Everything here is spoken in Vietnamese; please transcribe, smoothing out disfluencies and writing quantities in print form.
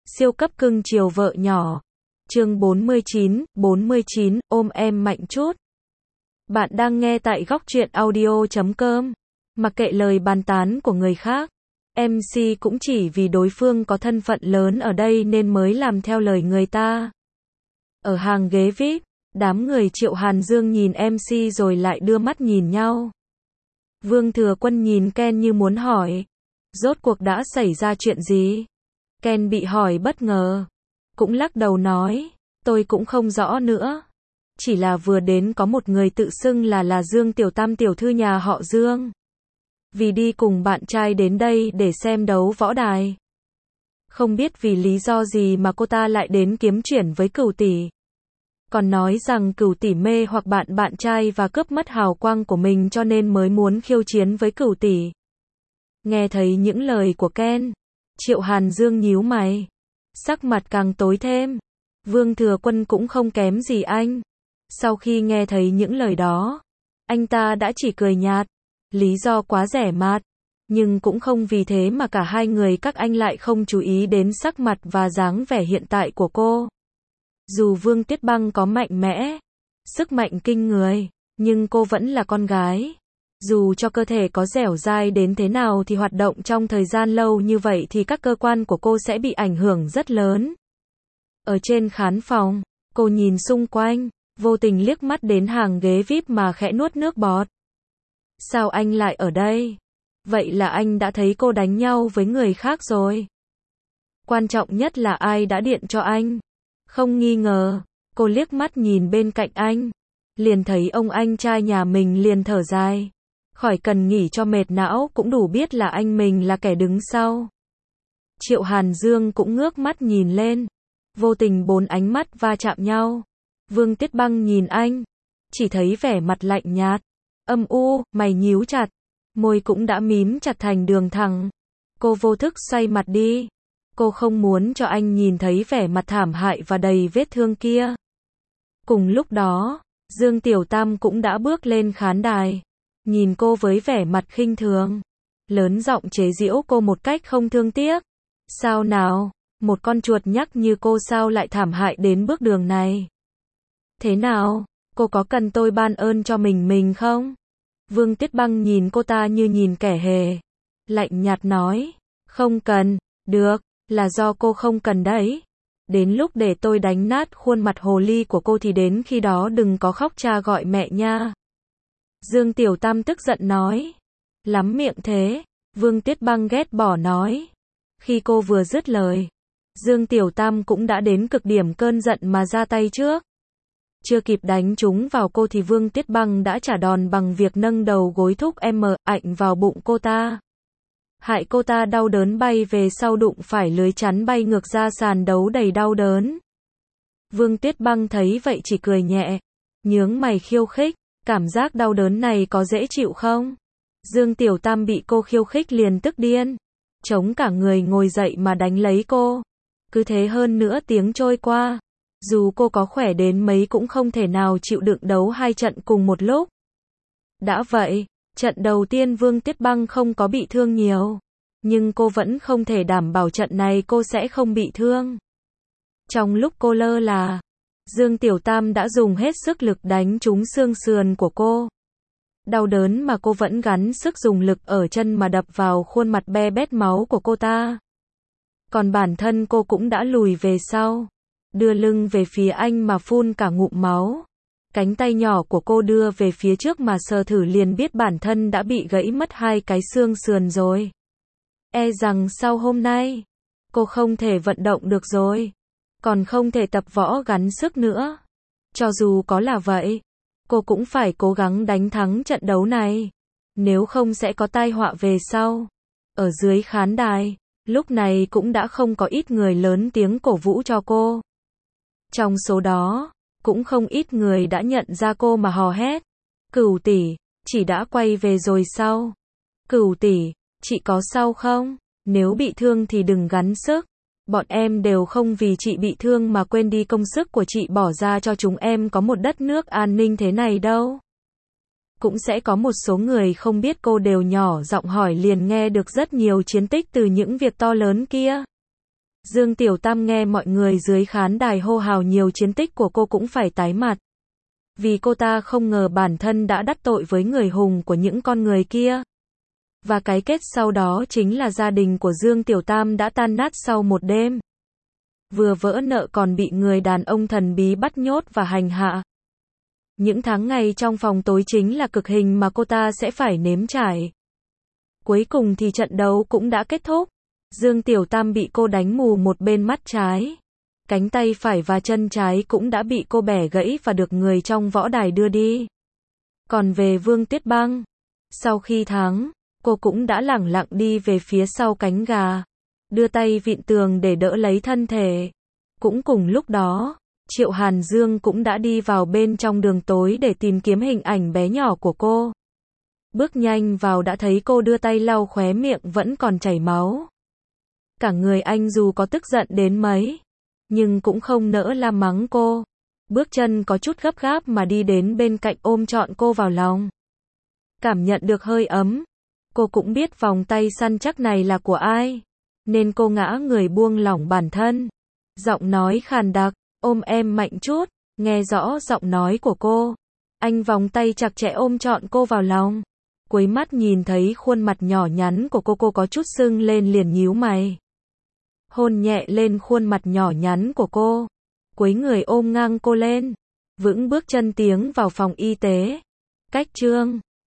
Siêu cấp cưng chiều vợ nhỏ. Chương 49, ôm em mạnh chút. Bạn đang nghe tại góc truyện audio.com. Mặc kệ lời bàn tán của người khác, MC cũng chỉ vì đối phương có thân phận lớn ở đây nên mới làm theo lời người ta. Ở hàng ghế VIP, đám người Triệu Hàn Dương nhìn MC rồi lại đưa mắt nhìn nhau. Vương Thừa Quân nhìn Ken như muốn hỏi, rốt cuộc đã xảy ra chuyện gì? Ken bị hỏi bất ngờ, cũng lắc đầu nói, tôi cũng không rõ nữa. Chỉ là vừa đến có một người tự xưng là Dương Tiểu Tam tiểu thư nhà họ Dương. Vì đi cùng bạn trai đến đây để xem đấu võ đài. Không biết vì lý do gì mà cô ta lại đến kiếm chuyện với Cửu tỷ. Còn nói rằng Cửu tỷ mê hoặc bạn trai và cướp mất hào quang của mình cho nên mới muốn khiêu chiến với Cửu tỷ. Nghe thấy những lời của Ken, Triệu Hàn Dương nhíu mày, sắc mặt càng tối thêm. Vương Thừa Quân cũng không kém gì anh. Sau khi nghe thấy những lời đó, anh ta đã chỉ cười nhạt, lý do quá rẻ mạt, nhưng cũng không vì thế mà cả hai người các anh lại không chú ý đến sắc mặt và dáng vẻ hiện tại của cô. Dù Vương Tiết Băng có mạnh mẽ, sức mạnh kinh người, nhưng cô vẫn là con gái. Dù cho cơ thể có dẻo dai đến thế nào thì hoạt động trong thời gian lâu như vậy thì các cơ quan của cô sẽ bị ảnh hưởng rất lớn. Ở trên khán phòng, cô nhìn xung quanh, vô tình liếc mắt đến hàng ghế VIP mà khẽ nuốt nước bọt. Sao anh lại ở đây? Vậy là anh đã thấy cô đánh nhau với người khác rồi. Quan trọng nhất là ai đã điện cho anh? Không nghi ngờ, cô liếc mắt nhìn bên cạnh anh, liền thấy ông anh trai nhà mình liền thở dài. Khỏi cần nghỉ cho mệt não cũng đủ biết là anh mình là kẻ đứng sau. Triệu Hàn Dương cũng ngước mắt nhìn lên, vô tình bốn ánh mắt va chạm nhau. Vương Tiết Băng nhìn anh, chỉ thấy vẻ mặt lạnh nhạt, âm u, mày nhíu chặt, môi cũng đã mím chặt thành đường thẳng. Cô vô thức xoay mặt đi. Cô không muốn cho anh nhìn thấy vẻ mặt thảm hại và đầy vết thương kia. Cùng lúc đó, Dương Tiểu Tam cũng đã bước lên khán đài, nhìn cô với vẻ mặt khinh thường, lớn giọng chế giễu cô một cách không thương tiếc. Sao nào, một con chuột nhắt như cô sao lại thảm hại đến bước đường này? Thế nào, cô có cần tôi ban ơn cho mình không? Vương Tiết Băng nhìn cô ta như nhìn kẻ hề, lạnh nhạt nói, không cần, được, là do cô không cần đấy. Đến lúc để tôi đánh nát khuôn mặt hồ ly của cô thì đến khi đó đừng có khóc cha gọi mẹ nha. Dương Tiểu Tam tức giận nói, lắm miệng thế. Vương Tiết Băng ghét bỏ nói. Khi cô vừa dứt lời, Dương Tiểu Tam cũng đã đến cực điểm cơn giận mà ra tay trước. Chưa kịp đánh trúng vào cô thì Vương Tiết Băng đã trả đòn bằng việc nâng đầu gối thúc ảnh vào bụng cô ta. Hại cô ta đau đớn bay về sau đụng phải lưới chắn bay ngược ra sàn đấu đầy đau đớn. Vương Tiết Băng thấy vậy chỉ cười nhẹ, nhướng mày khiêu khích, cảm giác đau đớn này có dễ chịu không? Dương Tiểu Tam bị cô khiêu khích liền tức điên, chống cả người ngồi dậy mà đánh lấy cô. Cứ thế hơn nữa tiếng trôi qua, dù cô có khỏe đến mấy cũng không thể nào chịu đựng đấu hai trận cùng một lúc. Đã vậy, trận đầu tiên Vương Tiết Băng không có bị thương nhiều, nhưng cô vẫn không thể đảm bảo trận này cô sẽ không bị thương. Trong lúc cô lơ là, Dương Tiểu Tam đã dùng hết sức lực đánh trúng xương sườn của cô. Đau đớn mà cô vẫn gắng sức dùng lực ở chân mà đập vào khuôn mặt be bét máu của cô ta. Còn bản thân cô cũng đã lùi về sau, đưa lưng về phía anh mà phun cả ngụm máu. Cánh tay nhỏ của cô đưa về phía trước mà sờ thử liền biết bản thân đã bị gãy mất hai cái xương sườn rồi. E rằng sau hôm nay, cô không thể vận động được rồi, còn không thể tập võ gắng sức nữa. Cho dù có là vậy, cô cũng phải cố gắng đánh thắng trận đấu này, nếu không sẽ có tai họa về sau. Ở dưới khán đài, lúc này cũng đã không có ít người lớn tiếng cổ vũ cho cô. Trong số đó, cũng không ít người đã nhận ra cô mà hò hét. Cửu tỷ, chị đã quay về rồi sao? Cửu tỷ, chị có sao không? Nếu bị thương thì đừng gắng sức. Bọn em đều không vì chị bị thương mà quên đi công sức của chị bỏ ra cho chúng em có một đất nước an ninh thế này đâu. Cũng sẽ có một số người không biết cô đều nhỏ giọng hỏi liền nghe được rất nhiều chiến tích từ những việc to lớn kia. Dương Tiểu Tam nghe mọi người dưới khán đài hô hào nhiều chiến tích của cô cũng phải tái mặt. Vì cô ta không ngờ bản thân đã đắc tội với người hùng của những con người kia. Và cái kết sau đó chính là gia đình của Dương Tiểu Tam đã tan nát sau một đêm. Vừa vỡ nợ còn bị người đàn ông thần bí bắt nhốt và hành hạ. Những tháng ngày trong phòng tối chính là cực hình mà cô ta sẽ phải nếm trải. Cuối cùng thì trận đấu cũng đã kết thúc. Dương Tiểu Tam bị cô đánh mù một bên mắt trái. Cánh tay phải và chân trái cũng đã bị cô bẻ gãy và được người trong võ đài đưa đi. Còn về Vương Tuyết Băng, sau khi thắng, cô cũng đã lẳng lặng đi về phía sau cánh gà, đưa tay vịn tường để đỡ lấy thân thể. Cũng cùng lúc đó, Triệu Hàn Dương cũng đã đi vào bên trong đường tối để tìm kiếm hình ảnh bé nhỏ của cô. Bước nhanh vào đã thấy cô đưa tay lau khóe miệng vẫn còn chảy máu. Cả người anh dù có tức giận đến mấy, nhưng cũng không nỡ la mắng cô. Bước chân có chút gấp gáp mà đi đến bên cạnh ôm trọn cô vào lòng. Cảm nhận được hơi ấm. Cô cũng biết vòng tay săn chắc này là của ai. Nên cô ngã người buông lỏng bản thân. Giọng nói khàn đặc, ôm em mạnh chút, nghe rõ giọng nói của cô. Anh vòng tay chặt chẽ ôm trọn cô vào lòng. Cuối mắt nhìn thấy khuôn mặt nhỏ nhắn của cô có chút sưng lên liền nhíu mày. Hôn nhẹ lên khuôn mặt nhỏ nhắn của cô. Cuối người ôm ngang cô lên. Vững bước chân tiến vào phòng y tế. Cách chương